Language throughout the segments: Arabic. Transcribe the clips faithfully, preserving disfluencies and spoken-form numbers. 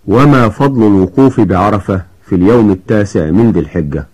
وما فضل الوقوف بعرفة في اليوم التاسع من ذي الحجة؟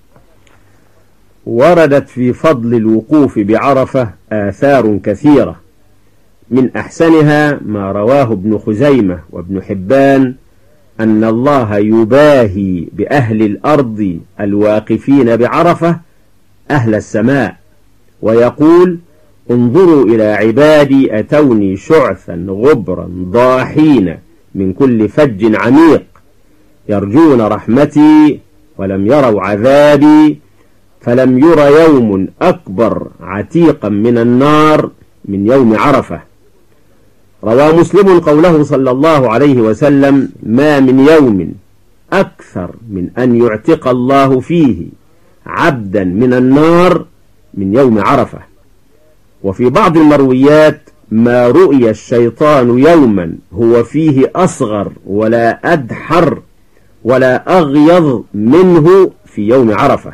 وردت في فضل الوقوف بعرفة آثار كثيرة، من أحسنها ما رواه ابن خزيمة وابن حبان أن الله يباهي بأهل الأرض الواقفين بعرفة أهل السماء، ويقول: انظروا إلى عبادي أتوني شعثا غبرا ضاحين من كل فج عميق، يرجون رحمتي ولم يروا عذابي، فلم ير يوم أكبر عتيقا من النار من يوم عرفة. روى مسلم قوله صلى الله عليه وسلم: ما من يوم أكثر من أن يعتق الله فيه عبدا من النار من يوم عرفة. وفي بعض المرويات: ما رؤي الشيطان يوما هو فيه أصغر ولا أدحر ولا أغيظ منه في يوم عرفة،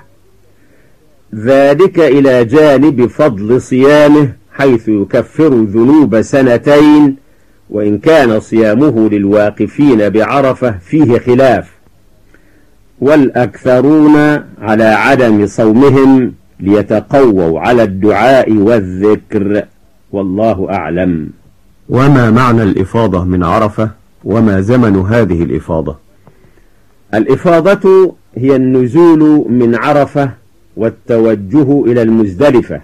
ذلك إلى جانب فضل صيامه حيث يكفر ذنوب سنتين، وإن كان صيامه للواقفين بعرفة فيه خلاف، والأكثرون على عدم صومهم ليتقووا على الدعاء والذكر، والله أعلم. وما معنى الإفاضة من عرفة، وما زمن هذه الإفاضة؟ الإفاضة هي النزول من عرفة والتوجه إلى المزدلفة،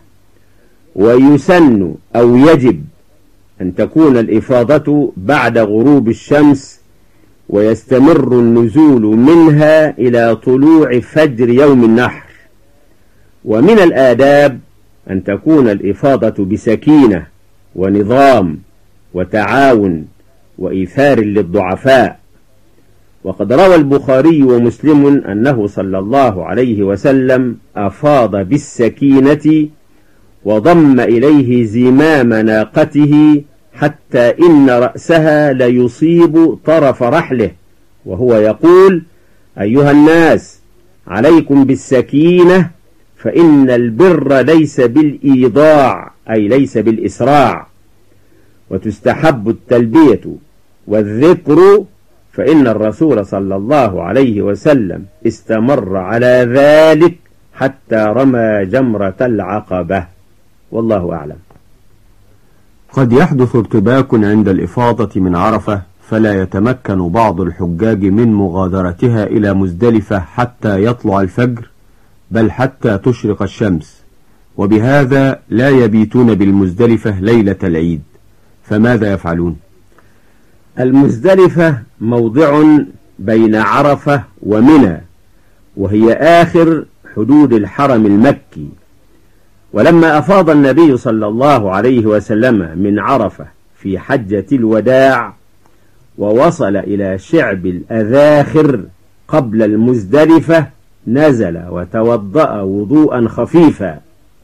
ويسن أو يجب أن تكون الإفاضة بعد غروب الشمس، ويستمر النزول منها إلى طلوع فجر يوم النحر. ومن الآداب أن تكون الإفاضة بسكينة ونظام وتعاون وإيثار للضعفاء. وقد روى البخاري ومسلم أنه صلى الله عليه وسلم أفاض بالسكينة وضم إليه زمام ناقته حتى إن رأسها ليصيب طرف رحله، وهو يقول: أيها الناس، عليكم بالسكينة، فإن البر ليس بالإيضاع، أي ليس بالإسراع. وتستحب التلبية والذكر، فإن الرسول صلى الله عليه وسلم استمر على ذلك حتى رمى جمرة العقبة، والله أعلم. قد يحدث ارتباك عند الإفاضة من عرفة، فلا يتمكن بعض الحجاج من مغادرتها إلى مزدلفة حتى يطلع الفجر، بل حتى تشرق الشمس، وبهذا لا يبيتون بالمزدلفة ليلة العيد، فماذا يفعلون؟ المزدلفة موضع بين عرفة ومنى، وهي آخر حدود الحرم المكي. ولما أفاض النبي صلى الله عليه وسلم من عرفة في حجة الوداع ووصل إلى شعب الأذاخر قبل المزدلفة، نزل وتوضأ وضوءا خفيفا،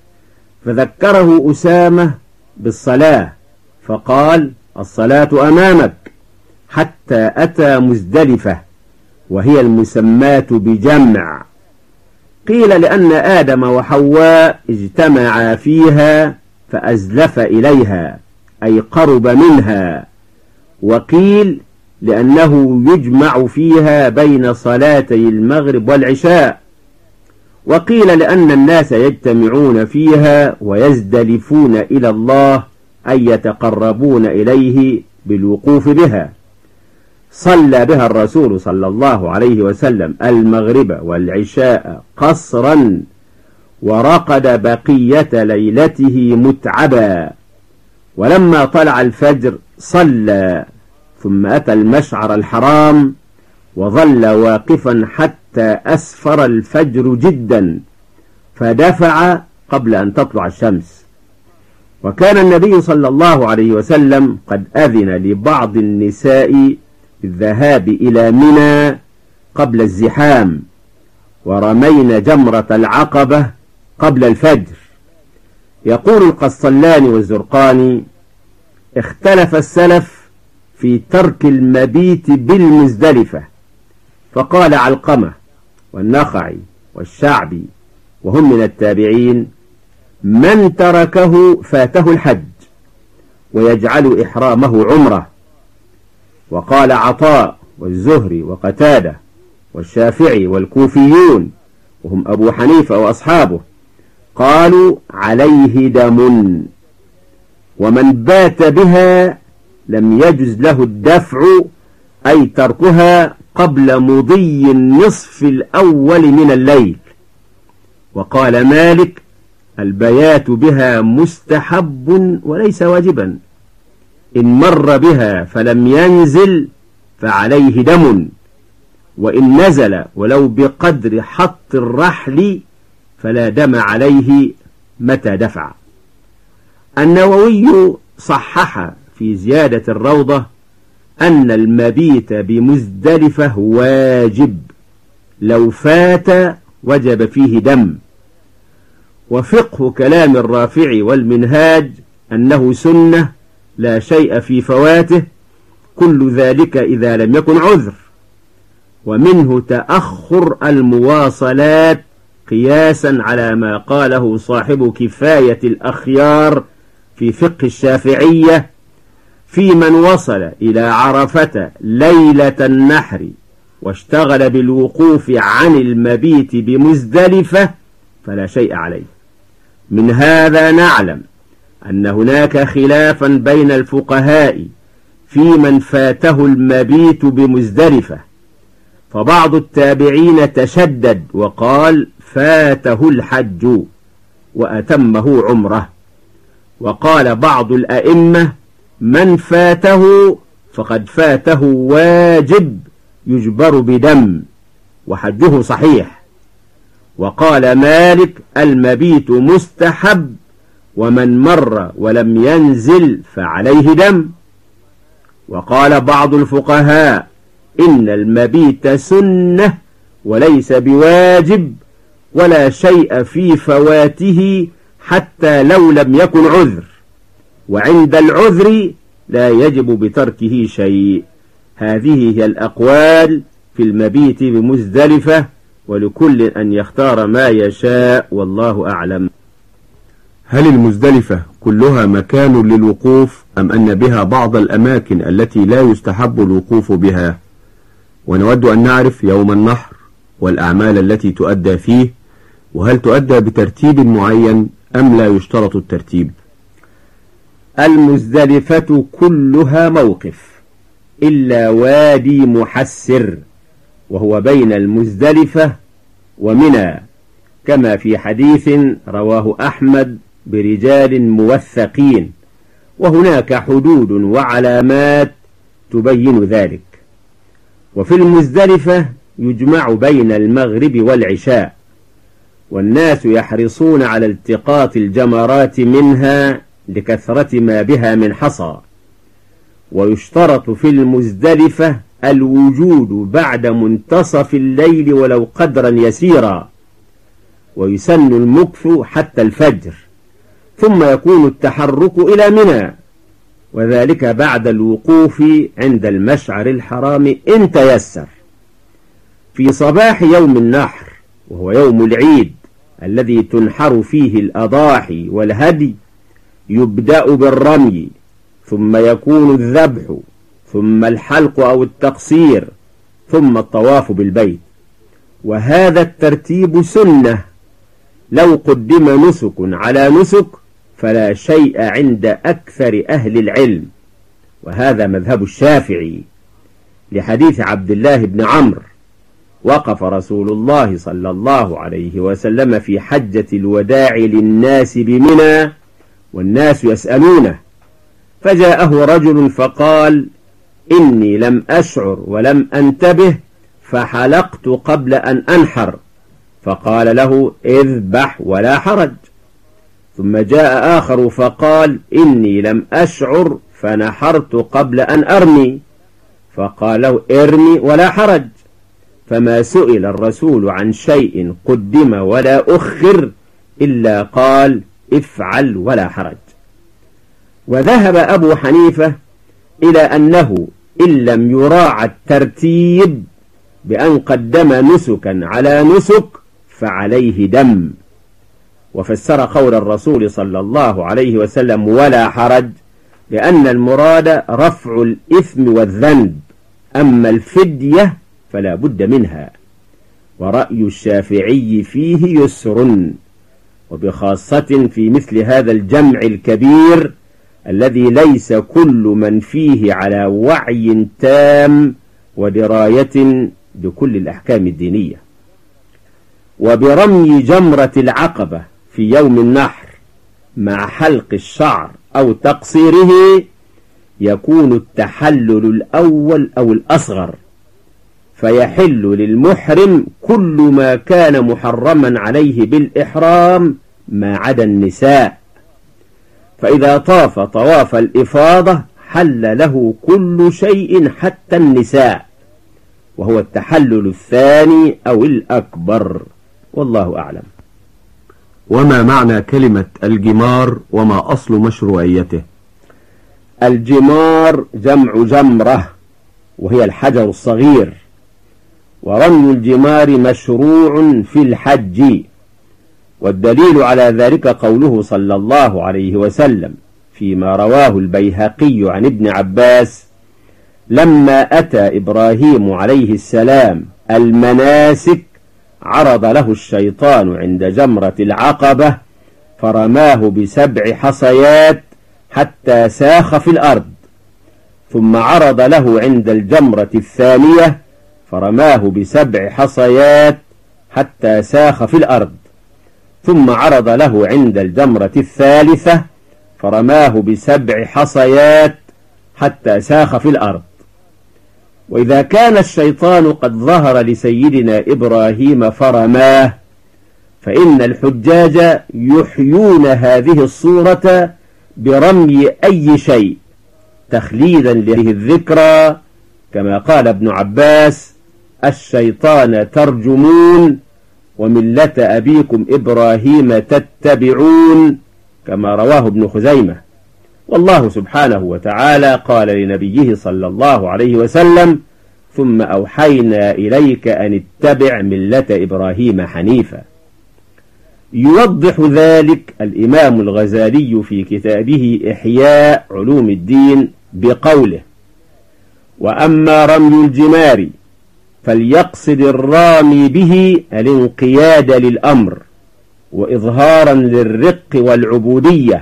فذكره أسامة بالصلاة فقال: الصلاة أمامك، حتى أتى مزدلفة، وهي المسماة بجمع. قيل لأن آدم وحواء اجتمعا فيها فأزلف إليها، أي قرب منها. وقيل لأنه يجمع فيها بين صلاتي المغرب والعشاء. وقيل لأن الناس يجتمعون فيها ويزدلفون إلى الله، أي يتقربون إليه بالوقوف بها. صلى بها الرسول صلى الله عليه وسلم المغرب والعشاء قصرا، ورقد بقية ليلته متعبا. ولما طلع الفجر صلى، ثم أتى المشعر الحرام وظل واقفا حتى أسفر الفجر جدا، فدفع قبل أن تطلع الشمس. وكان النبي صلى الله عليه وسلم قد أذن لبعض النساء بالذهاب إلى منى قبل الزحام، ورمين جمرة العقبة قبل الفجر. يقول القسطلاني والزرقاني: اختلف السلف في ترك المبيت بالمزدلفة، فقال علقمة والنخعي والشعبي وهم من التابعين: من تركه فاته الحج ويجعل إحرامه عمره. وقال عطاء والزهري وقتادة والشافعي والكوفيون وهم أبو حنيفة وأصحابه قالوا عليه دم، ومن بات بها لم يجز له الدفع أي تركها قبل مضي النصف الأول من الليل. وقال مالك البيات بها مستحب وليس واجبا، إن مر بها فلم ينزل فعليه دم، وإن نزل ولو بقدر حط الرحل فلا دم عليه متى دفع. النووي صحح في زيادة الروضة أن المبيت بمزدلفة واجب، لو فات وجب فيه دم. وفقه كلام الرافعي والمنهاج أنه سنة لا شيء في فواته، كل ذلك إذا لم يكن عذر. ومنه تأخر المواصلات قياسا على ما قاله صاحب كفاية الأخيار في فقه الشافعية في من وصل إلى عرفة ليلة النحر واشتغل بالوقوف عن المبيت بمزدلفة فلا شيء عليه. من هذا نعلم أن هناك خلافا بين الفقهاء في من فاته المبيت بمزدلفة، فبعض التابعين تشدد وقال فاته الحج وأتمه عمره، وقال بعض الأئمة من فاته فقد فاته واجب يجبر بدم وحجه صحيح. وقال مالك المبيت مستحب، ومن مر ولم ينزل فعليه دم. وقال بعض الفقهاء إن المبيت سنة وليس بواجب، ولا شيء في فواته حتى لو لم يكن عذر، وعند العذر لا يجب بتركه شيء. هذه هي الأقوال في المبيت بمزدلفة، ولكل أن يختار ما يشاء والله أعلم. هل المزدلفة كلها مكان للوقوف أم أن بها بعض الأماكن التي لا يستحب الوقوف بها؟ ونود أن نعرف يوم النحر والأعمال التي تؤدى فيه، وهل تؤدى بترتيب معين أم لا يشترط الترتيب؟ المزدلفة كلها موقف إلا وادي محسر، وهو بين المزدلفة ومنى، كما في حديث رواه أحمد برجال موثقين، وهناك حدود وعلامات تبين ذلك. وفي المزدلفة يجمع بين المغرب والعشاء، والناس يحرصون على التقاط الجمرات منها لكثرة ما بها من حصى. ويشترط في المزدلفة الوجود بعد منتصف الليل ولو قدرا يسيرا، ويسن المكث حتى الفجر، ثم يكون التحرك إلى منى، وذلك بعد الوقوف عند المشعر الحرام إن تيسر. في صباح يوم النحر وهو يوم العيد الذي تنحر فيه الأضاحي والهدي يبدأ بالرمي، ثم يكون الذبح، ثم الحلق أو التقصير، ثم الطواف بالبيت. وهذا الترتيب سنة، لو قدم نسك على نسك فلا شيء عند أكثر أهل العلم، وهذا مذهب الشافعي لحديث عبد الله بن عمرو: وقف رسول الله صلى الله عليه وسلم في حجة الوداع للناس بمنى والناس يسألونه، فجاءه رجل فقال: إني لم أشعر ولم أنتبه فحلقت قبل أن أنحر، فقال له: اذبح ولا حرج. ثم جاء آخر فقال: إني لم أشعر فنحرت قبل أن أرمي، فقال له: ارمي ولا حرج. فما سئل الرسول عن شيء قدم ولا أخر إلا قال: افعل ولا حرج. وذهب أبو حنيفة إلى أنه إن لم يراعى الترتيب بأن قدم نسكا على نسك فعليه دم، وفسر قول الرسول صلى الله عليه وسلم ولا حرج لأن المراد رفع الإثم والذنب، أما الفدية فلا بد منها، ورأي الشافعي فيه يسر، وبخاصة في مثل هذا الجمع الكبير الذي ليس كل من فيه على وعي تام ودراية بكل الأحكام الدينية. وبرمي جمرة العقبة في يوم النحر مع حلق الشعر أو تقصيره يكون التحلل الأول أو الأصغر، فيحل للمحرم كل ما كان محرما عليه بالإحرام ما عدا النساء، فإذا طاف طواف الإفاضة حل له كل شيء حتى النساء، وهو التحلل الثاني أو الأكبر، والله أعلم. وما معنى كلمة الجمار وما أصل مشروعيته؟ الجمار جمع جمرة، وهي الحجر الصغير، ورمي الجمار مشروع في الحج، والدليل على ذلك قوله صلى الله عليه وسلم فيما رواه البيهقي عن ابن عباس: لما أتى إبراهيم عليه السلام المناسك عرض له الشيطان عند جمرة العقبة فرماه بسبع حصيات حتى ساخ في الأرض، ثم عرض له عند الجمرة الثانية فرماه بسبع حصيات حتى ساخ في الأرض، ثم عرض له عند الجمرة الثالثة فرماه بسبع حصيات حتى ساخ في الأرض. وإذا كان الشيطان قد ظهر لسيدنا إبراهيم فرماه، فإن الحجاج يحيون هذه الصورة برمي أي شيء تخليدا لهذه الذكرى، كما قال ابن عباس: الشيطان ترجمون وملة أبيكم إبراهيم تتبعون، كما رواه ابن خزيمة. والله سبحانه وتعالى قال لنبيه صلى الله عليه وسلم: ثم أوحينا إليك أن اتبع ملة إبراهيم حنيفا. يوضح ذلك الإمام الغزالي في كتابه إحياء علوم الدين بقوله: وأما رمي الجمار فليقصد الرامي به الانقياد للأمر، وإظهارا للرق والعبودية،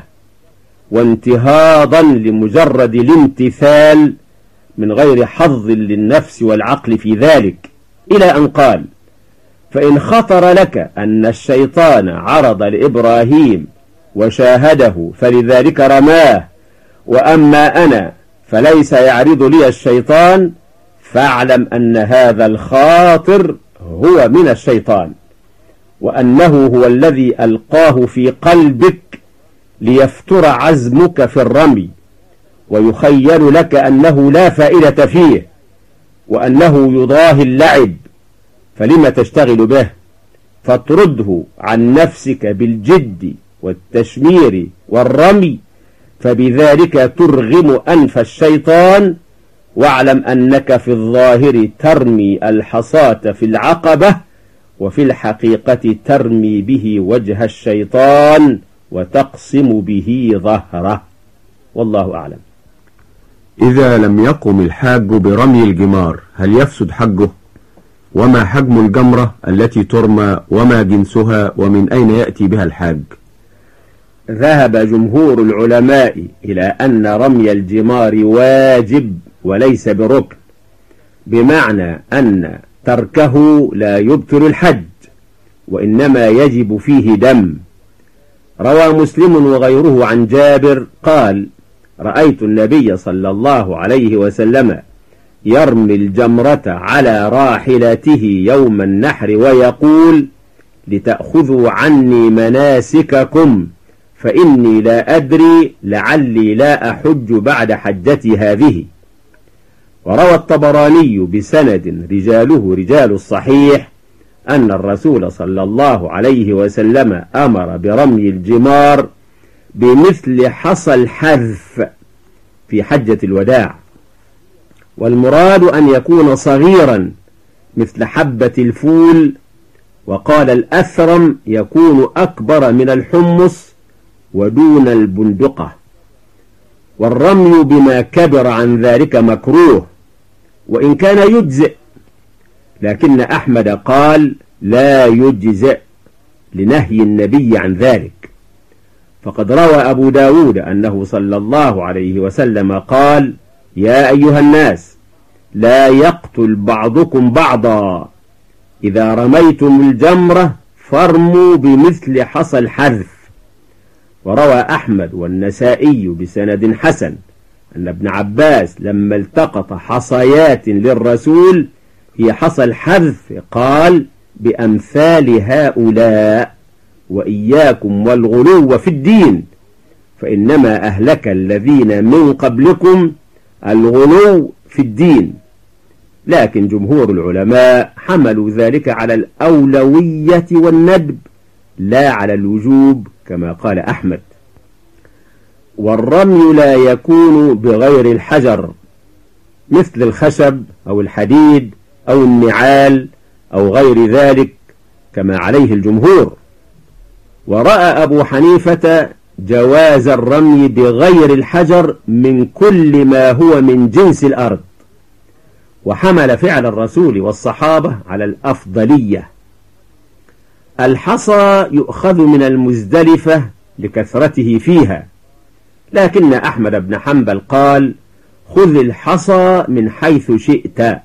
وانتهاضا لمجرد الامتثال من غير حظ للنفس والعقل في ذلك، إلى أن قال: فإن خطر لك أن الشيطان عرض لإبراهيم وشاهده فلذلك رماه، وأما أنا فليس يعرض لي الشيطان، فاعلم أن هذا الخاطر هو من الشيطان، وأنه هو الذي ألقاه في قلبك ليفتر عزمك في الرمي، ويخيل لك أنه لا فائدة فيه، وأنه يضاهي اللعب، فلم تشتغل به؟ فاطرده عن نفسك بالجد والتشمير والرمي، فبذلك ترغم أنف الشيطان، واعلم أنك في الظاهر ترمي الحصاة في العقبة، وفي الحقيقة ترمي به وجه الشيطان وتقسم به ظهره، والله أعلم. إذا لم يقم الحاج برمي الجمار هل يفسد حجه؟ وما حجم الجمرة التي ترمى وما جنسها ومن أين يأتي بها الحاج؟ ذهب جمهور العلماء إلى أن رمي الجمار واجب وليس بركن، بمعنى أن تركه لا يبطل الحج، وإنما يجب فيه دم. روى مسلم وغيره عن جابر قال: رأيت النبي صلى الله عليه وسلم يرمي الجمرة على راحلته يوم النحر ويقول: لتأخذوا عني مناسككم، فإني لا أدري لعلي لا أحج بعد حجتي هذه. وروى الطبراني بسند رجاله رجال الصحيح أن الرسول صلى الله عليه وسلم أمر برمي الجمار بمثل حصى الحذف في حجة الوداع، والمراد أن يكون صغيرا مثل حبة الفول، وقال الأثرم يكون أكبر من الحمص ودون البندقة. والرمي بما كبر عن ذلك مكروه، وإن كان يجزئ، لكن أحمد قال لا يجزئ لنهي النبي عن ذلك. فقد روى أبو داود أنه صلى الله عليه وسلم قال: يا أيها الناس، لا يقتل بعضكم بعضا، إذا رميتم الجمرة فارموا بمثل حصى الحذف. وروى أحمد والنسائي بسند حسن أن ابن عباس لما التقط حصيات للرسول هي حصى الحذف قال: بأمثال هؤلاء وإياكم والغلو في الدين، فإنما أهلك الذين من قبلكم الغلو في الدين. لكن جمهور العلماء حملوا ذلك على الأولوية والندب لا على الوجوب كما قال أحمد. والرمي لا يكون بغير الحجر مثل الخشب أو الحديد أو النعال أو غير ذلك كما عليه الجمهور. ورأى أبو حنيفة جواز الرمي بغير الحجر من كل ما هو من جنس الأرض، وحمل فعل الرسول والصحابة على الأفضلية. الحصى يؤخذ من المزدلفة لكثرته فيها، لكن أحمد بن حنبل قال: خذ الحصى من حيث شئت.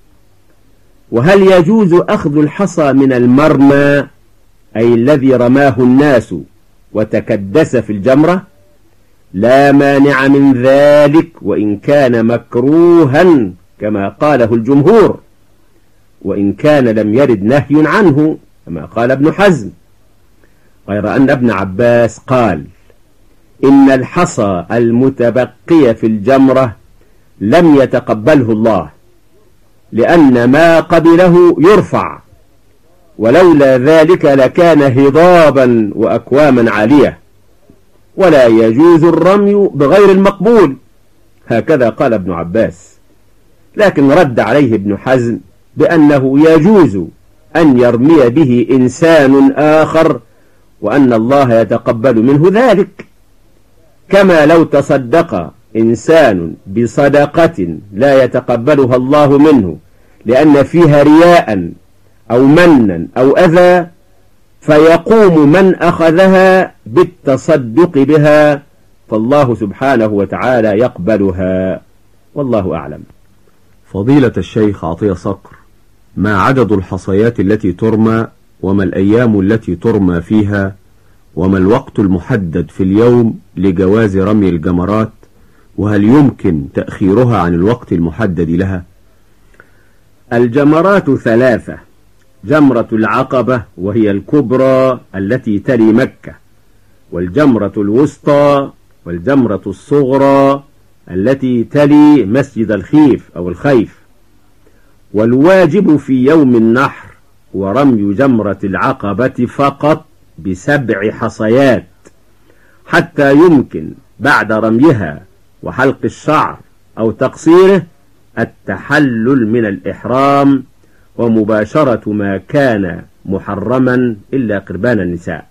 وهل يجوز أخذ الحصى من المرمى، أي الذي رماه الناس وتكدس في الجمرة؟ لا مانع من ذلك وإن كان مكروها كما قاله الجمهور، وإن كان لم يرد نهي عنه كما قال ابن حزم، غير أن ابن عباس قال: إن الحصى المتبقي في الجمرة لم يتقبله الله، لأن ما قبله يرفع، ولولا ذلك لكان هضابا وأكواما عالية، ولا يجوز الرمي بغير المقبول، هكذا قال ابن عباس. لكن رد عليه ابن حزم بأنه يجوز أن يرمي به إنسان آخر، وأن الله يتقبل منه ذلك، كما لو تصدق إنسان بصدقة لا يتقبلها الله منه لأن فيها رياء أو منا أو أذى، فيقوم من أخذها بالتصدق بها، فالله سبحانه وتعالى يقبلها، والله أعلم. فضيلة الشيخ عطية صقر، ما عدد الحصيات التي ترمى، وما الأيام التي ترمى فيها، وما الوقت المحدد في اليوم لجواز رمي الجمرات، وهل يمكن تأخيرها عن الوقت المحدد لها؟ الجمرات ثلاثة: جمرة العقبة وهي الكبرى التي تلي مكة، والجمرة الوسطى، والجمرة الصغرى التي تلي مسجد الخيف أو الخيف. والواجب في يوم النحر ورمي جمرة العقبة فقط بسبع حصيات، حتى يمكن بعد رميها وحلق الشعر أو تقصيره التحلل من الإحرام ومباشرة ما كان محرما إلا قربان النساء.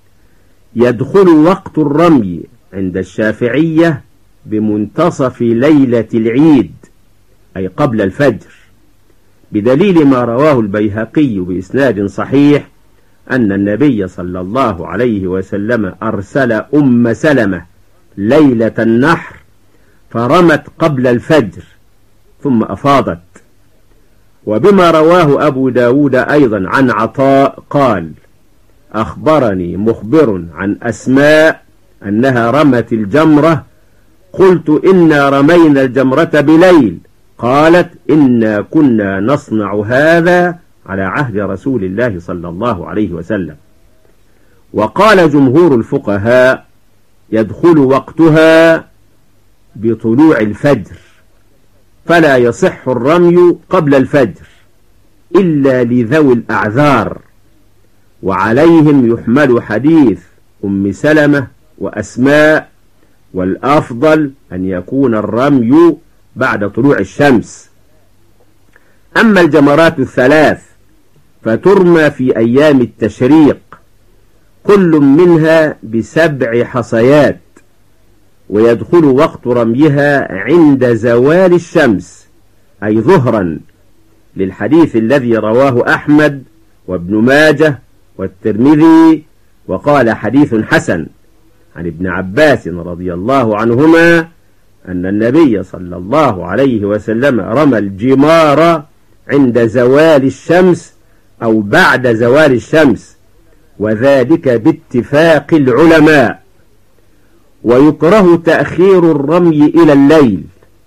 يدخل وقت الرمي عند الشافعية بمنتصف ليلة العيد، أي قبل الفجر، بدليل ما رواه البيهقي بإسناد صحيح أن النبي صلى الله عليه وسلم أرسل أم سلمة ليلة النحر فرمت قبل الفجر ثم أفاضت. وبما رواه أبو داود أيضا عن عطاء قال: أخبرني مخبر عن أسماء أنها رمت الجمرة، قلت إنا رمينا الجمرة بليل، قالت إنا كنا نصنع هذا على عهد رسول الله صلى الله عليه وسلم. وقال جمهور الفقهاء: يدخل وقتها بطلوع الفجر، فلا يصح الرمي قبل الفجر إلا لذوي الأعذار، وعليهم يحمل حديث أم سلمة وأسماء، والأفضل أن يكون الرمي بعد طلوع الشمس. أما الجمرات الثلاث فترمى في أيام التشريق، كل منها بسبع حصيات، ويدخل وقت رميها عند زوال الشمس أي ظهرا للحديث الذي رواه أحمد وابن ماجه والترمذي وقال حديث حسن عن ابن عباس رضي الله عنهما أن النبي صلى الله عليه وسلم رمى الجمار عند زوال الشمس أو بعد زوال الشمس، وذلك باتفاق العلماء. ويكره تأخير الرمي إلى الليل،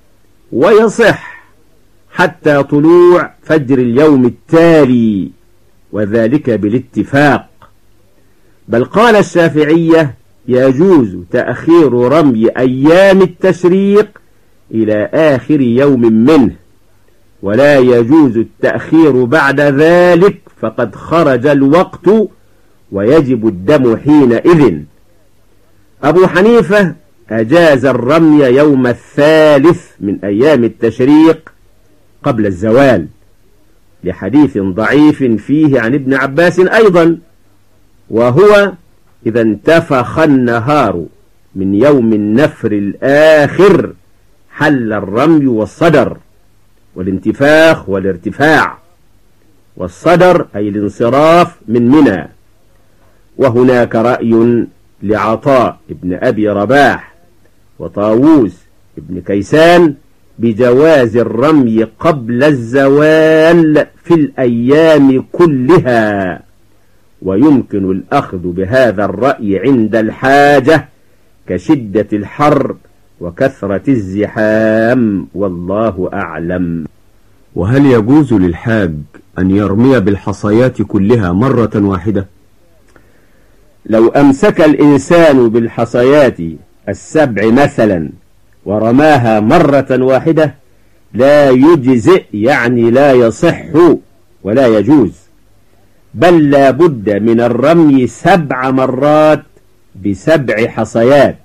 ويصح حتى طلوع فجر اليوم التالي، وذلك بالاتفاق. بل قال الشافعية يجوز تأخير رمي أيام التشريق إلى آخر يوم منه، ولا يجوز التأخير بعد ذلك فقد خرج الوقت ويجب الدم حينئذ. أبو حنيفة أجاز الرمي يوم الثالث من أيام التشريق قبل الزوال، لحديث ضعيف فيه عن ابن عباس أيضا، وهو إذا انتفخ النهار من يوم النفر الآخر حل الرمي والصدر، والانتفاخ والارتفاع، والصدر أي الانصراف من منى. وهناك رأي لعطاء ابن أبي رباح وطاووس ابن كيسان بجواز الرمي قبل الزوال في الأيام كلها، ويمكن الأخذ بهذا الرأي عند الحاجة كشدة الحر وكثرة الزحام، والله أعلم. وهل يجوز للحاج أن يرمي بالحصيات كلها مرة واحدة؟ لو أمسك الإنسان بالحصيات السبع مثلا ورماها مرة واحدة لا يجزئ، يعني لا يصح ولا يجوز، بل لا بد من الرمي سبع مرات بسبع حصيات.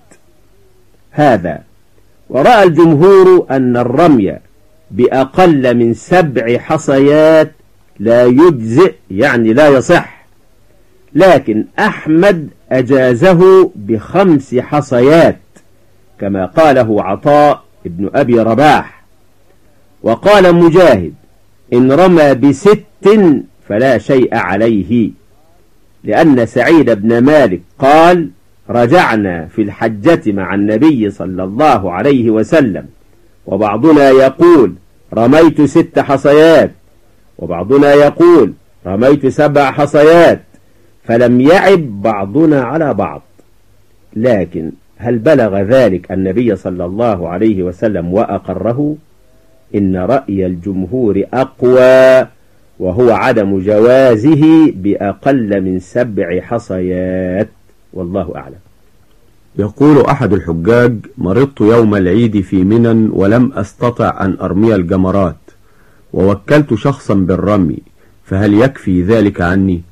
هذا ورأى الجمهور أن الرمي بأقل من سبع حصيات لا يجزئ، يعني لا يصح، لكن أحمد أجازه بخمس حصيات كما قاله عطاء ابن أبي رباح. وقال مجاهد إن رمى بست فلا شيء عليه، لأن سعيد بن مالك قال رجعنا في الحجة مع النبي صلى الله عليه وسلم، وبعضنا يقول رميت ست حصيات، وبعضنا يقول رميت سبع حصيات، فلم يعب بعضنا على بعض. لكن هل بلغ ذلك النبي صلى الله عليه وسلم وأقره؟ إن رأي الجمهور أقوى، وهو عدم جوازه بأقل من سبع حصيات، والله أعلم. يقول أحد الحجاج مرضت يوم العيد في منى ولم أستطع أن أرمي الجمرات، ووكلت شخصا بالرمي، فهل يكفي ذلك عني؟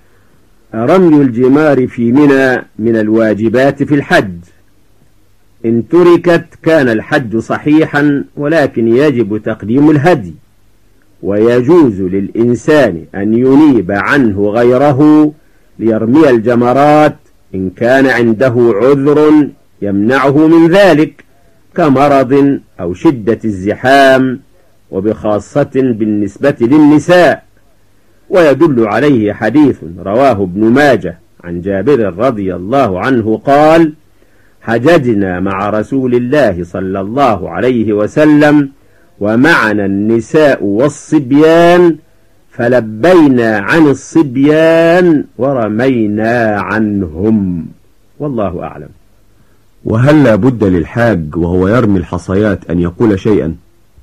رمي الجمار في منى من الواجبات في الحج، إن تركت كان الحج صحيحا، ولكن يجب تقديم الهدي، ويجوز للإنسان أن ينيب عنه غيره ليرمي الجمرات إن كان عنده عذر يمنعه من ذلك كمرض أو شدة الزحام، وبخاصة بالنسبة للنساء. ويدل عليه حديث رواه ابن ماجه عن جابر رضي الله عنه قال حججنا مع رسول الله صلى الله عليه وسلم ومعنا النساء والصبيان، فلبينا عن الصبيان ورمينا عنهم، والله أعلم. وهل لا بد للحاج وهو يرمي الحصيات أن يقول شيئا؟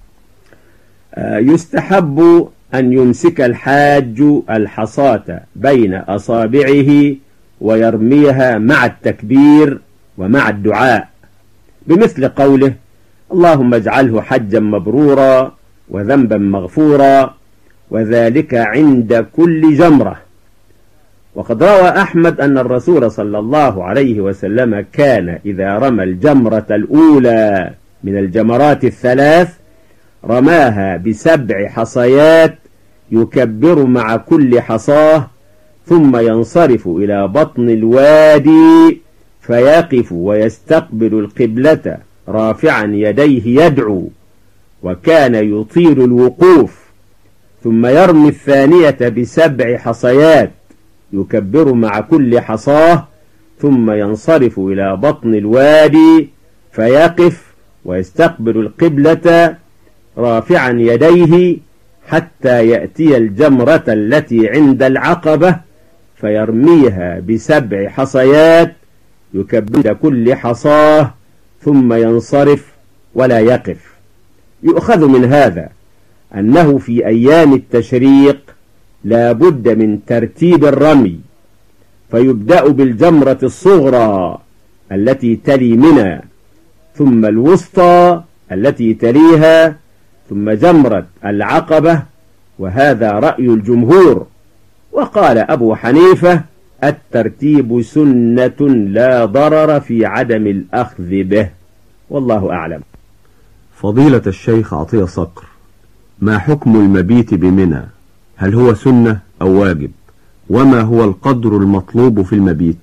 يستحب أن يمسك الحاج الحصاة بين أصابعه ويرميها مع التكبير ومع الدعاء، بمثل قوله اللهم اجعله حجا مبرورا وذنبا مغفورا، وذلك عند كل جمرة. وقد روى أحمد أن الرسول صلى الله عليه وسلم كان إذا رمى الجمرة الأولى من الجمرات الثلاث رماها بسبع حصيات يكبر مع كل حصاه، ثم ينصرف إلى بطن الوادي فيقف ويستقبل القبلة رافعا يديه يدعو، وكان يطيل الوقوف ثم يرمي الثانية بسبع حصيات يكبر مع كل حصاه، ثم ينصرف إلى بطن الوادي فيقف ويستقبل القبلة رافعا يديه حتى يأتي الجمرة التي عند العقبة فيرميها بسبع حصيات يكبر كل حصاه ثم ينصرف ولا يقف. يؤخذ من هذا أنه في أيام التشريق لا بد من ترتيب الرمي، فيبدأ بالجمرة الصغرى التي تلي منى، ثم الوسطى التي تليها، ثم جمرة العقبة، وهذا رأي الجمهور. وقال أبو حنيفة: الترتيب سنة لا ضرر في عدم الأخذ به، والله أعلم. فضيلة الشيخ عطية صقر، ما حكم المبيت بمنى؟ هل هو سنة أو واجب؟ وما هو القدر المطلوب في المبيت؟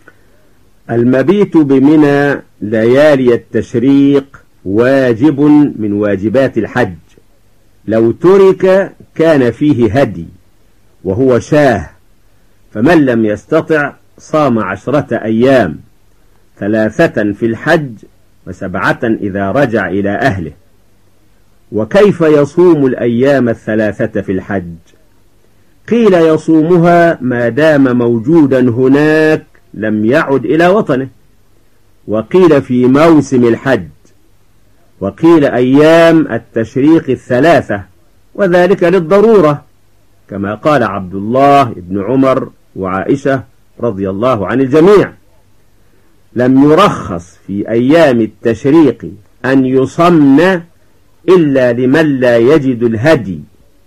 المبيت بمنى ليالي التشريق واجب من واجبات الحج، لو ترك كان فيه هدي وهو شاه، فمن لم يستطع صام عشرة أيام، ثلاثة في الحج وسبعة إذا رجع إلى أهله. وكيف يصوم الأيام الثلاثة في الحج؟ قيل يصومها ما دام موجودا هناك لم يعد إلى وطنه، وقيل في موسم الحج، وقيل أيام التشريق الثلاثة، وذلك للضرورة كما قال عبد الله بن عمر وعائشة رضي الله عن الجميع. لم يرخص في أيام التشريق أن يصمن إلا لمن لا يجد الهدي،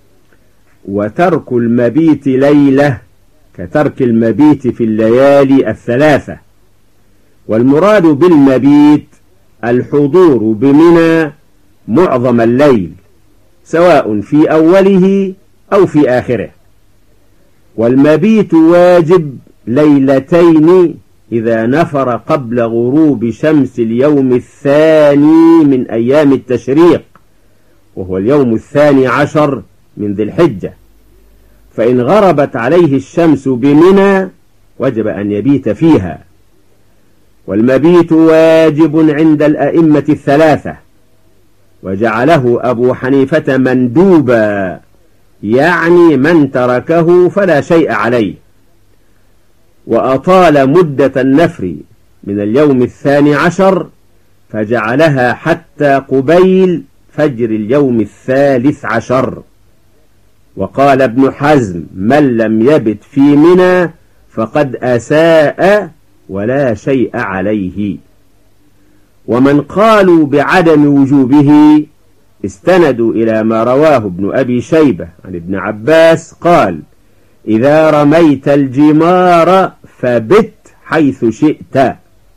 وترك المبيت ليلة كترك المبيت في الليالي الثلاثة. والمراد بالمبيت الحضور بمنى معظم الليل، سواء في أوله أو في آخره. والمبيت واجب ليلتين إذا نفر قبل غروب شمس اليوم الثاني من أيام التشريق، وهو اليوم الثاني عشر من ذي الحجة، فإن غربت عليه الشمس بمنى وجب أن يبيت فيها. والمبيت واجب عند الأئمة الثلاثة، وجعله أبو حنيفة مندوبا، يعني من تركه فلا شيء عليه، وأطال مدة النفر من اليوم الثاني عشر فجعلها حتى قبيل فجر اليوم الثالث عشر. وقال ابن حزم: من لم يبت في منى فقد أساء ولا شيء عليه. ومن قالوا بعدم وجوبه استندوا إلى ما رواه ابن أبي شيبة عن ابن عباس قال: إذا رميت الجمار فبت حيث شئت.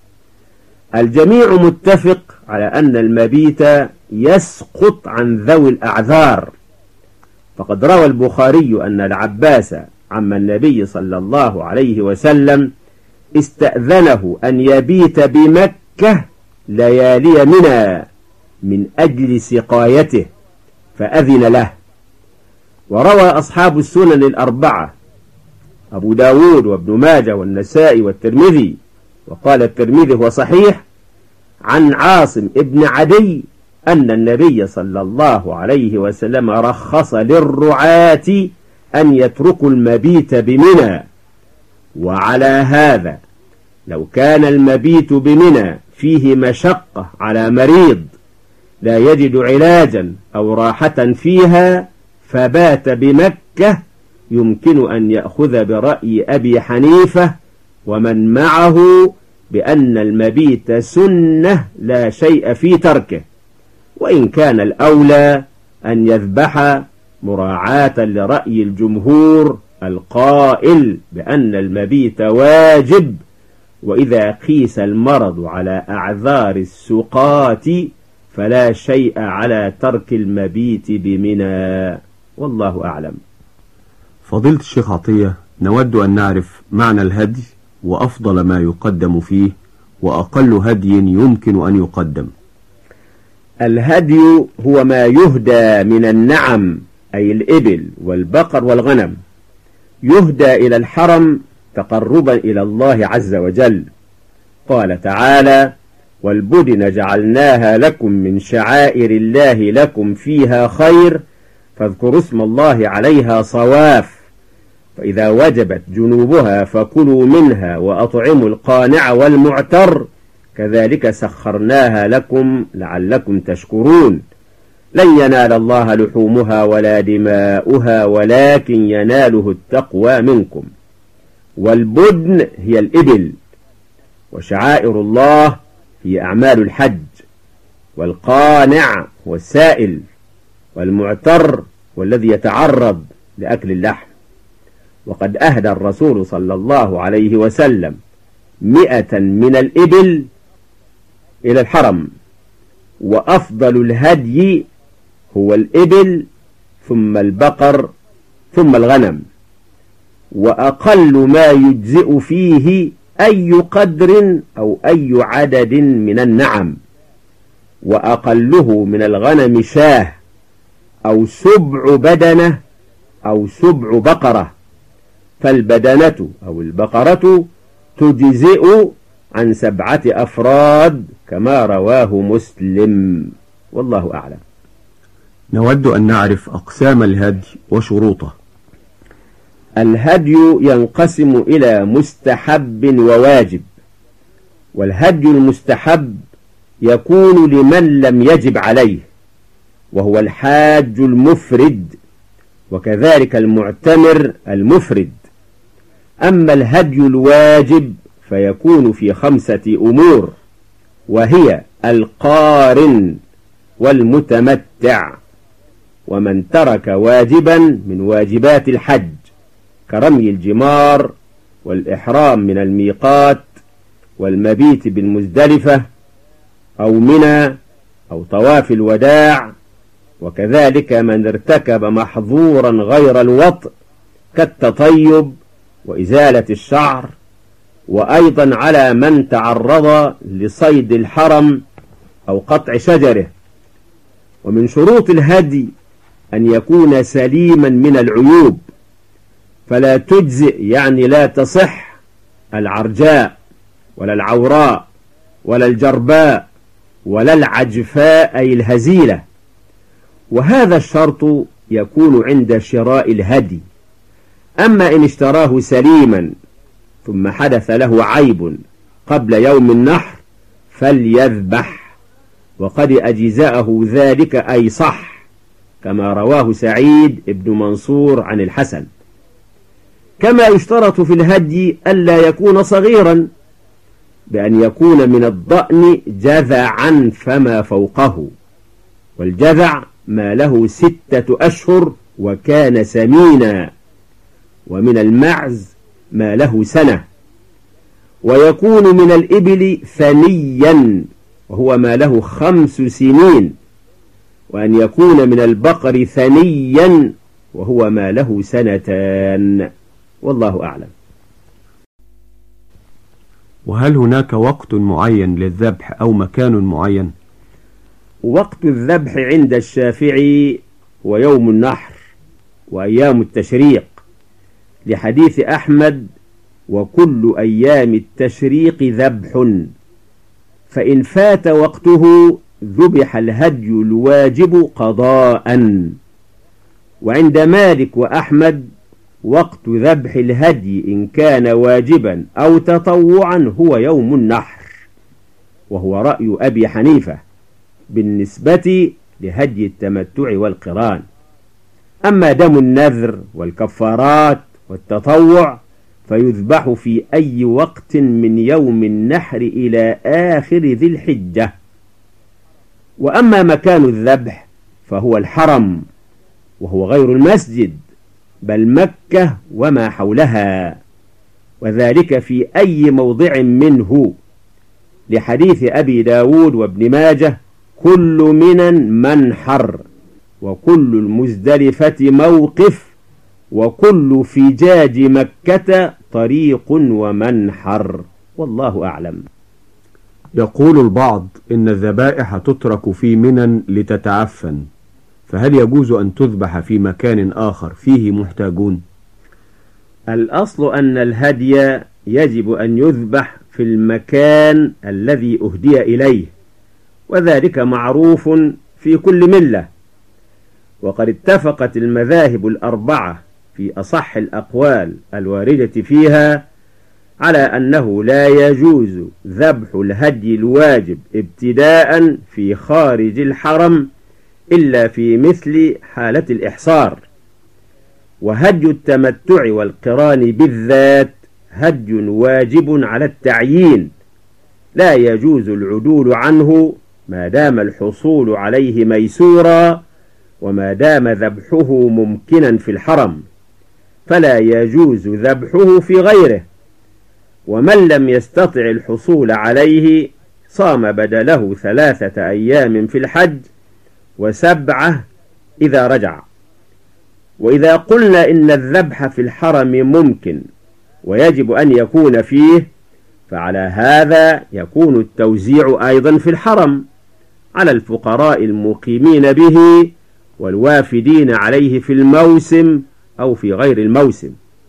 الجميع متفق على أن المبيت يسقط عن ذوي الأعذار، فقد روى البخاري أن العباس عم النبي صلى الله عليه وسلم استأذنه أن يبيت بمكة ليالي منى من أجل سقايته فأذن له. وروى أصحاب السنن الأربعة أبو داود وابن ماجه والنسائي والترمذي، وقال الترمذي هو صحيح، عن عاصم ابن عدي أن النبي صلى الله عليه وسلم رخص للرعاة أن يتركوا المبيت بمنى. وعلى هذا لو كان المبيت بمنى فيه مشقة على مريض لا يجد علاجا أو راحة فيها فبات بمكة، يمكن أن يأخذ برأي أبي حنيفة ومن معه بأن المبيت سنة لا شيء في تركه، وإن كان الأولى أن يذبح مراعاة لرأي الجمهور القائل بأن المبيت واجب، وإذا قيس المرض على أعذار السقاة فلا شيء على ترك المبيت بمنى، والله أعلم. فضيلة الشيخ عطية، نود أن نعرف معنى الهدي وأفضل ما يقدم فيه وأقل هدي يمكن أن يقدم. الهدي هو ما يهدى من النعم، أي الإبل والبقر والغنم، يهدى إلى الحرم تقربا إلى الله عز وجل. قال تعالى: والبدن جعلناها لكم من شعائر الله لكم فيها خير فاذكروا اسم الله عليها صواف، فإذا وجبت جنوبها فكلوا منها وأطعموا القانع والمعتر كذلك سخرناها لكم لعلكم تشكرون. لن ينال الله لحومها ولا دماؤها ولكن يناله التقوى منكم. والبدن هي الإبل، وشعائر الله هي أعمال الحج، والقانع هو السائل، والمعتر والذي يتعرض لأكل اللحم. وقد أهدى الرسول صلى الله عليه وسلم مئة من الإبل إلى الحرم، وأفضل الهدي هو الإبل ثم البقر ثم الغنم، وأقل ما يجزئ فيه أي قدر أو أي عدد من النعم، وأقله من الغنم شاه أو سبع بدنة أو سبع بقرة، فالبدنة أو البقرة تجزئ عن سبعة أفراد كما رواه مسلم، والله أعلم. نود أن نعرف أقسام الهدي وشروطه. الهدي ينقسم إلى مستحب وواجب، والهدي المستحب يكون لمن لم يجب عليه، وهو الحاج المفرد، وكذلك المعتمر المفرد. أما الهدي الواجب فيكون في خمسة أمور، وهي القارن والمتمتع، ومن ترك واجبا من واجبات الحج كرمي الجمار والإحرام من الميقات والمبيت بالمزدلفة أو منى أو طواف الوداع، وكذلك من ارتكب محظورا غير الوطء كالتطيب وإزالة الشعر، وأيضا على من تعرض لصيد الحرم أو قطع شجره. ومن شروط الهدي أن يكون سليما من العيوب، فلا تجزئ يعني لا تصح العرجاء ولا العوراء ولا الجرباء ولا العجفاء أي الهزيلة، وهذا الشرط يكون عند شراء الهدي. أما إن اشتراه سليما ثم حدث له عيب قبل يوم النحر فليذبح، وقد أجزأه ذلك أي صح، كما رواه سعيد بن منصور عن الحسن. كما يشترط في الهدي ألا يكون صغيرا، بأن يكون من الضأن جذعا فما فوقه، والجذع ما له ستة أشهر وكان سمينا، ومن المعز ما له سنة. ويكون من الإبل ثنيا وهو ما له خمس سنين، وأن يكون من البقر ثنيا وهو ما له سنتان، والله أعلم. وهل هناك وقت معين للذبح أو مكان معين؟ وقت الذبح عند الشافعي ويوم النحر وأيام التشريق، لحديث أحمد: وكل أيام التشريق ذبح، فإن فات وقته ذبح الهدي الواجب قضاء. وعند مالك وأحمد وقت ذبح الهدي إن كان واجبا أو تطوعا هو يوم النحر، وهو رأي أبي حنيفة بالنسبة لهدي التمتع والقران. أما دم النذر والكفارات والتطوع فيذبح في أي وقت من يوم النحر إلى آخر ذي الحجة. وأما مكان الذبح فهو الحرم، وهو غير المسجد بل مكة وما حولها، وذلك في أي موضع منه، لحديث أبي داود وابن ماجه: كل منن منحر، وكل المزدلفة موقف، وكل فجاج مكة طريق ومنحر، والله أعلم. يقول البعض إن الذبائح تترك في منى لتتعفن، فهل يجوز أن تذبح في مكان آخر فيه محتاجون؟ الأصل أن الهدي يجب أن يذبح في المكان الذي أهدي إليه، وذلك معروف في كل ملة. وقد اتفقت المذاهب الأربعة في أصح الأقوال الواردة فيها على أنه لا يجوز ذبح الهدي الواجب ابتداء في خارج الحرم إلا في مثل حالة الإحصار. وهدي التمتع والقران بالذات هدي واجب على التعيين، لا يجوز العدول عنه ما دام الحصول عليه ميسورا وما دام ذبحه ممكنا في الحرم، فلا يجوز ذبحه في غيره. ومن لم يستطع الحصول عليه صام بدله ثلاثة أيام في الحج وسبعة إذا رجع. وإذا قلنا إن الذبح في الحرم ممكن ويجب أن يكون فيه، فعلى هذا يكون التوزيع أيضا في الحرم على الفقراء المقيمين به والوافدين عليه في الموسم أو في غير الموسم.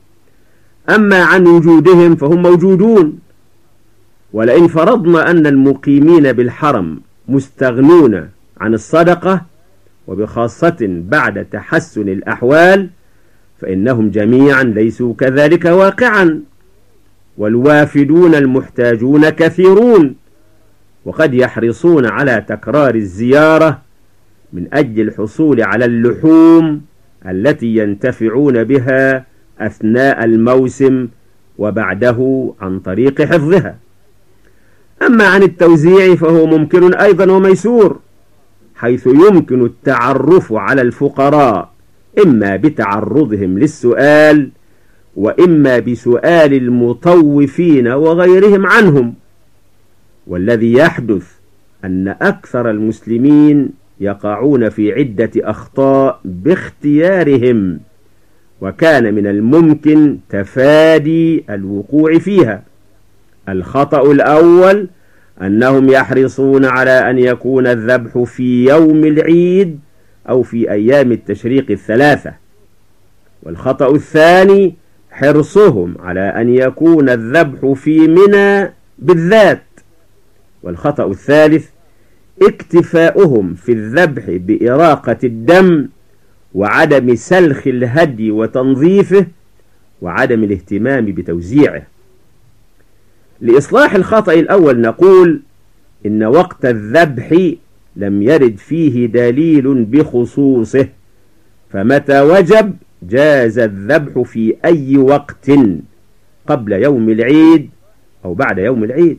أما عن وجودهم فهم موجودون، ولئن فرضنا أن المقيمين بالحرم مستغنون عن الصدقة وبخاصة بعد تحسن الأحوال، فإنهم جميعا ليسوا كذلك واقعا، والوافدون المحتاجون كثيرون، وقد يحرصون على تكرار الزيارة من أجل الحصول على اللحوم التي ينتفعون بها أثناء الموسم وبعده عن طريق حفظها. أما عن التوزيع فهو ممكن أيضا وميسور، حيث يمكن التعرف على الفقراء إما بتعرضهم للسؤال وإما بسؤال المطوفين وغيرهم عنهم. والذي يحدث أن أكثر المسلمين يقعون في عدة أخطاء باختيارهم، وكان من الممكن تفادي الوقوع فيها. الخطأ الأول أنهم يحرصون على أن يكون الذبح في يوم العيد أو في أيام التشريق الثلاثة. والخطأ الثاني حرصهم على أن يكون الذبح في منى بالذات. والخطأ الثالث اكتفاؤهم في الذبح بإراقة الدم وعدم سلخ الهدي وتنظيفه وعدم الاهتمام بتوزيعه. لإصلاح الخطأ الأول نقول إن وقت الذبح لم يرد فيه دليل بخصوصه، فمتى وجب جاز الذبح في أي وقت قبل يوم العيد أو بعد يوم العيد.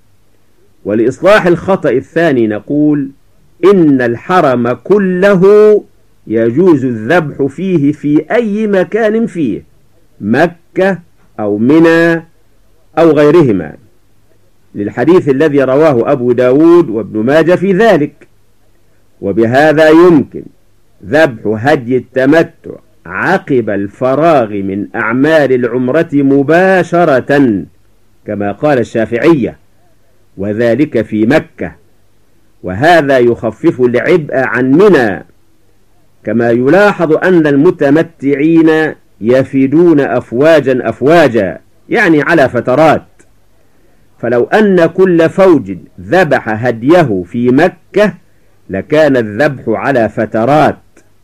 ولإصلاح الخطأ الثاني نقول إن الحرم كله يجوز الذبح فيه في أي مكان فيه، مكة أو منى أو غيرهما، للحديث الذي رواه أبو داود وابن ماجه في ذلك. وبهذا يمكن ذبح هدي التمتع عقب الفراغ من أعمال العمرة مباشرة كما قال الشافعية، وذلك في مكة، وهذا يخفف العبء عن منى. كما يلاحظ أن المتمتعين يفدون أفواجا أفواجا، يعني على فترات، فلو أن كل فوج ذبح هديه في مكة لكان الذبح على فترات،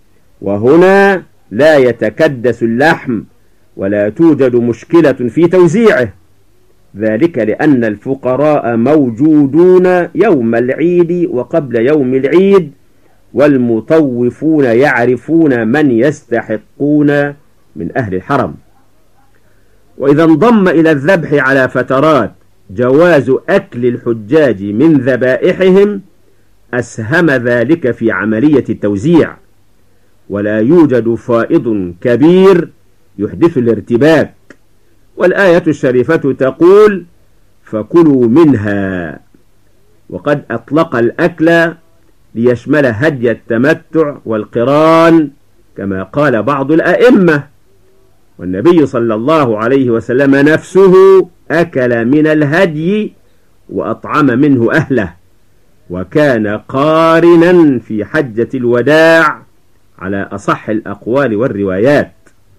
وهنا لا يتكدس اللحم ولا توجد مشكلة في توزيعه، ذلك لأن الفقراء موجودون يوم العيد وقبل يوم العيد، والمطوفون يعرفون من يستحقون من أهل الحرم. وإذا انضم إلى الذبح على فترات جواز أكل الحجاج من ذبائحهم أسهم ذلك في عملية التوزيع، ولا يوجد فائض كبير يحدث الارتباك. والآية الشريفة تقول فكلوا منها، وقد أطلق الأكل ليشمل هدي التمتع والقران كما قال بعض الأئمة، والنبي صلى الله عليه وسلم نفسه أكل من الهدي وأطعم منه أهله، وكان قارنا في حجة الوداع على أصح الأقوال والروايات.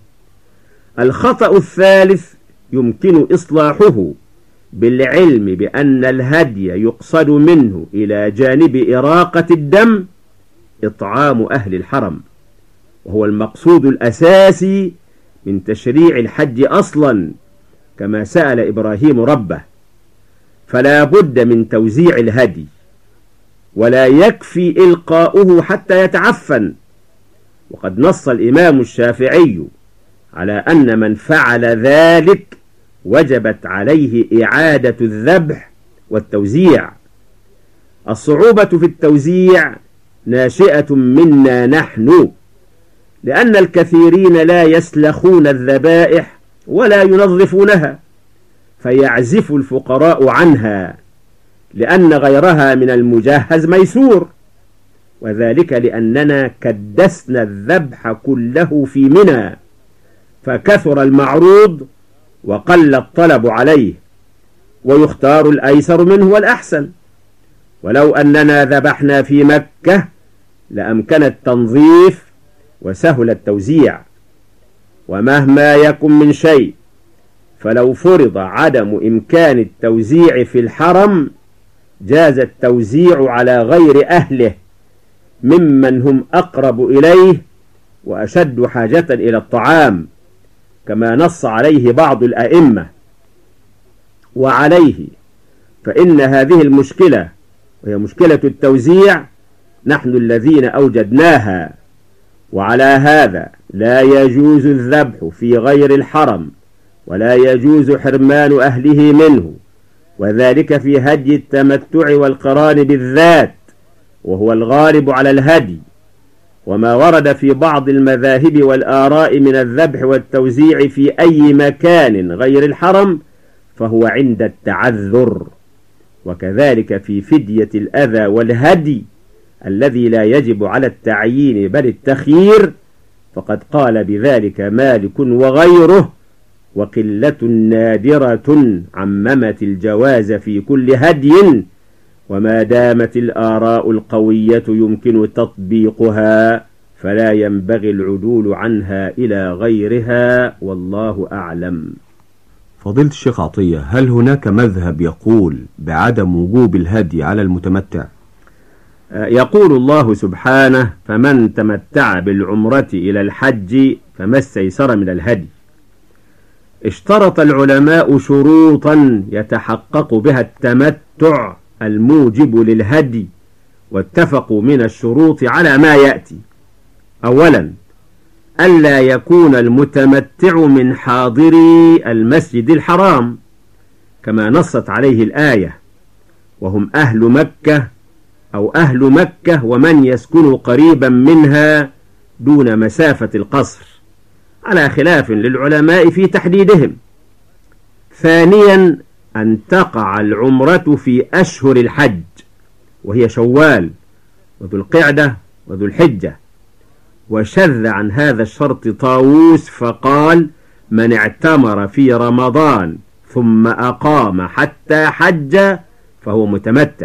الخطأ الثالث يمكن إصلاحه بالعلم بأن الهدي يقصد منه إلى جانب إراقة الدم إطعام أهل الحرم، وهو المقصود الأساسي من تشريع الحج أصلا، كما سأل إبراهيم ربه، فلا بد من توزيع الهدي، ولا يكفي إلقاؤه حتى يتعفن. وقد نص الإمام الشافعي على أن من فعل ذلك وجبت عليه إعادة الذبح والتوزيع. الصعوبة في التوزيع ناشئة منا نحن، لأن الكثيرين لا يسلخون الذبائح ولا ينظفونها، فيعزف الفقراء عنها، لأن غيرها من المجهز ميسور، وذلك لأننا كدسنا الذبح كله في منى، فكثر المعروض وقل الطلب عليه، ويختار الأيسر منه والأحسن. ولو أننا ذبحنا في مكة لأمكن التنظيف وسهل التوزيع. ومهما يكن من شيء، فلو فرض عدم إمكان التوزيع في الحرم جاز التوزيع على غير أهله ممن هم أقرب إليه وأشد حاجة إلى الطعام، كما نص عليه بعض الأئمة. وعليه فإن هذه المشكلة، وهي مشكلة التوزيع، نحن الذين أوجدناها. وعلى هذا لا يجوز الذبح في غير الحرم، ولا يجوز حرمان أهله منه، وذلك في هدي التمتع والقران بالذات، وهو الغالب على الهدي. وما ورد في بعض المذاهب والآراء من الذبح والتوزيع في أي مكان غير الحرم فهو عند التعذر، وكذلك في فدية الأذى والهدي الذي لا يجب على التعيين بل التخيير، فقد قال بذلك مالك وغيره، وقلة نادرة عممت الجواز في كل هدي، وما دامت الآراء القوية يمكن تطبيقها فلا ينبغي العدول عنها إلى غيرها، والله أعلم. فضيلة الشيخ عطية، هل هناك مذهب يقول بعدم وجوب الهدي على المتمتع؟ يقول الله سبحانه: فمن تمتع بالعمرة إلى الحج فما استيسر من الهدي. اشترط العلماء شروطا يتحقق بها التمتع الموجب للهدي، واتفقوا من الشروط على ما يأتي: أولا، ألا يكون المتمتع من حاضري المسجد الحرام، كما نصت عليه الآية: وهم أهل مكة أو أهل مكة ومن يسكن قريبا منها دون مسافة القصر، على خلاف للعلماء في تحديدهم. ثانيا، أن تقع العمرة في أشهر الحج، وهي شوال وذو القعدة وذو الحجة. وشذ عن هذا الشرط طاووس فقال: من اعتمر في رمضان ثم أقام حتى حج فهو متمتع.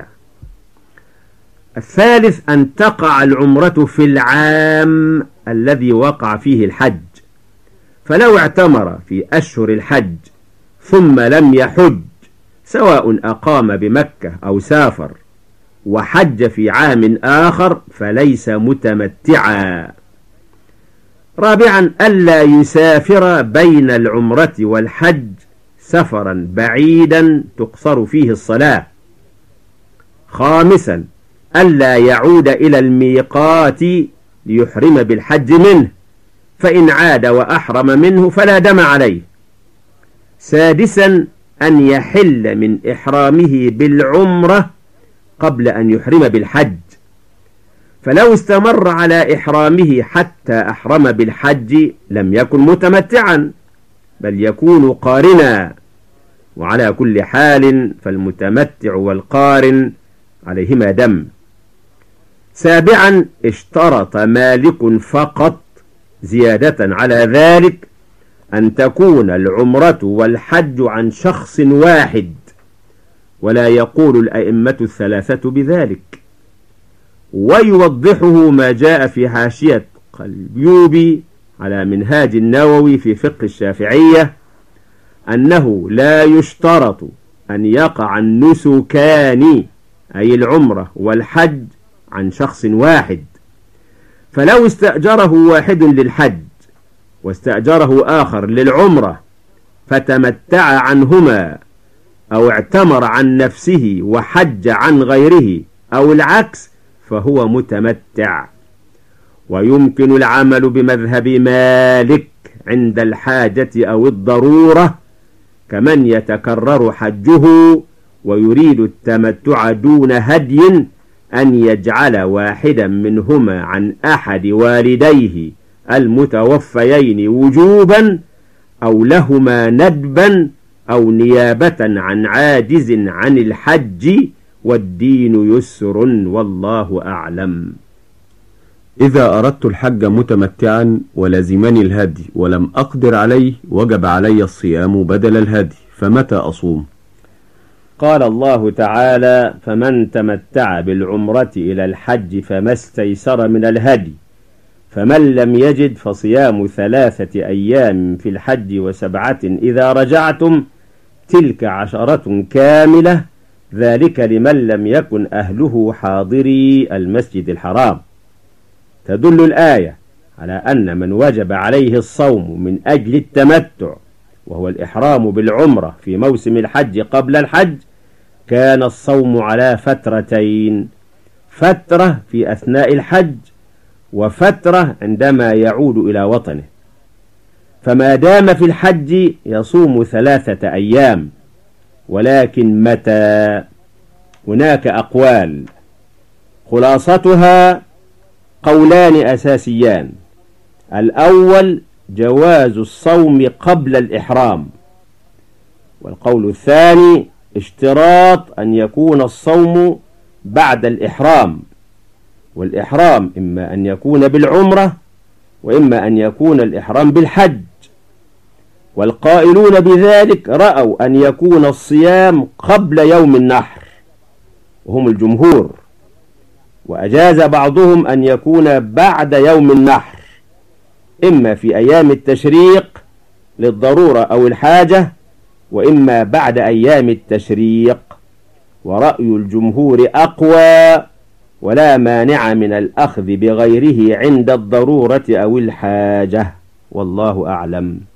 الثالث، أن تقع العمرة في العام الذي وقع فيه الحج، فلو اعتمر في أشهر الحج ثم لم يحج، سواء أقام بمكة أو سافر وحج في عام آخر، فليس متمتعا. رابعا، ألا يسافر بين العمرة والحج سفرا بعيدا تقصر فيه الصلاة. خامسا، ألا يعود إلى الميقات ليحرم بالحج منه، فإن عاد وأحرم منه فلا دم عليه. سادسا، أن يحل من إحرامه بالعمرة قبل أن يحرم بالحج، فلو استمر على إحرامه حتى أحرم بالحج لم يكن متمتعا بل يكون قارنا. وعلى كل حال فالمتمتع والقارن عليهما دم. سابعا، اشترط مالك فقط زيادة على ذلك أن تكون العمرة والحج عن شخص واحد، ولا يقول الأئمة الثلاثة بذلك. ويوضحه ما جاء في حاشية قلبيوبي على منهاج النووي في فقه الشافعية، أنه لا يشترط أن يقع النسكان أي العمرة والحج عن شخص واحد، فلو استأجره واحد للحج واستأجره آخر للعمرة فتمتع عنهما، أو اعتمر عن نفسه وحج عن غيره، أو العكس، فهو متمتع. ويمكن العمل بمذهب مالك عند الحاجة أو الضرورة، كمن يتكرر حجه ويريد التمتع دون هدي أن يجعل واحدا منهما عن أحد والديه المتوفيين وجوبا، أو لهما ندبا، أو نيابة عن عاجز عن الحج، والدين يسر والله أعلم. إذا أردت الحج متمتعا ولزمني الهدي ولم أقدر عليه وجب علي الصيام بدل الهدي، فمتى أصوم؟ قال الله تعالى: فمن تمتع بالعمرة إلى الحج فما استيسر من الهدي، فمن لم يجد فصيام ثلاثة أيام في الحج وسبعة إذا رجعتم، تلك عشرة كاملة، ذلك لمن لم يكن أهله حاضري المسجد الحرام. تدل الآية على أن من وجب عليه الصوم من أجل التمتع وهو الإحرام بالعمرة في موسم الحج قبل الحج، كان الصوم على فترتين: فترة في أثناء الحج، وفترة عندما يعود إلى وطنه. فما دام في الحج يصوم ثلاثة أيام، ولكن متى؟ هناك أقوال، خلاصتها قولان أساسيان: الأول جواز الصوم قبل الإحرام، والقول الثاني اشتراط أن يكون الصوم بعد الإحرام، والإحرام إما أن يكون بالعمرة وإما أن يكون الإحرام بالحج. والقائلون بذلك رأوا أن يكون الصيام قبل يوم النحر وهم الجمهور، وأجاز بعضهم أن يكون بعد يوم النحر، إما في أيام التشريق للضرورة أو الحاجة، وإما بعد أيام التشريق. ورأي الجمهور أقوى، ولا مانع من الأخذ بغيره عند الضرورة أو الحاجة، والله أعلم.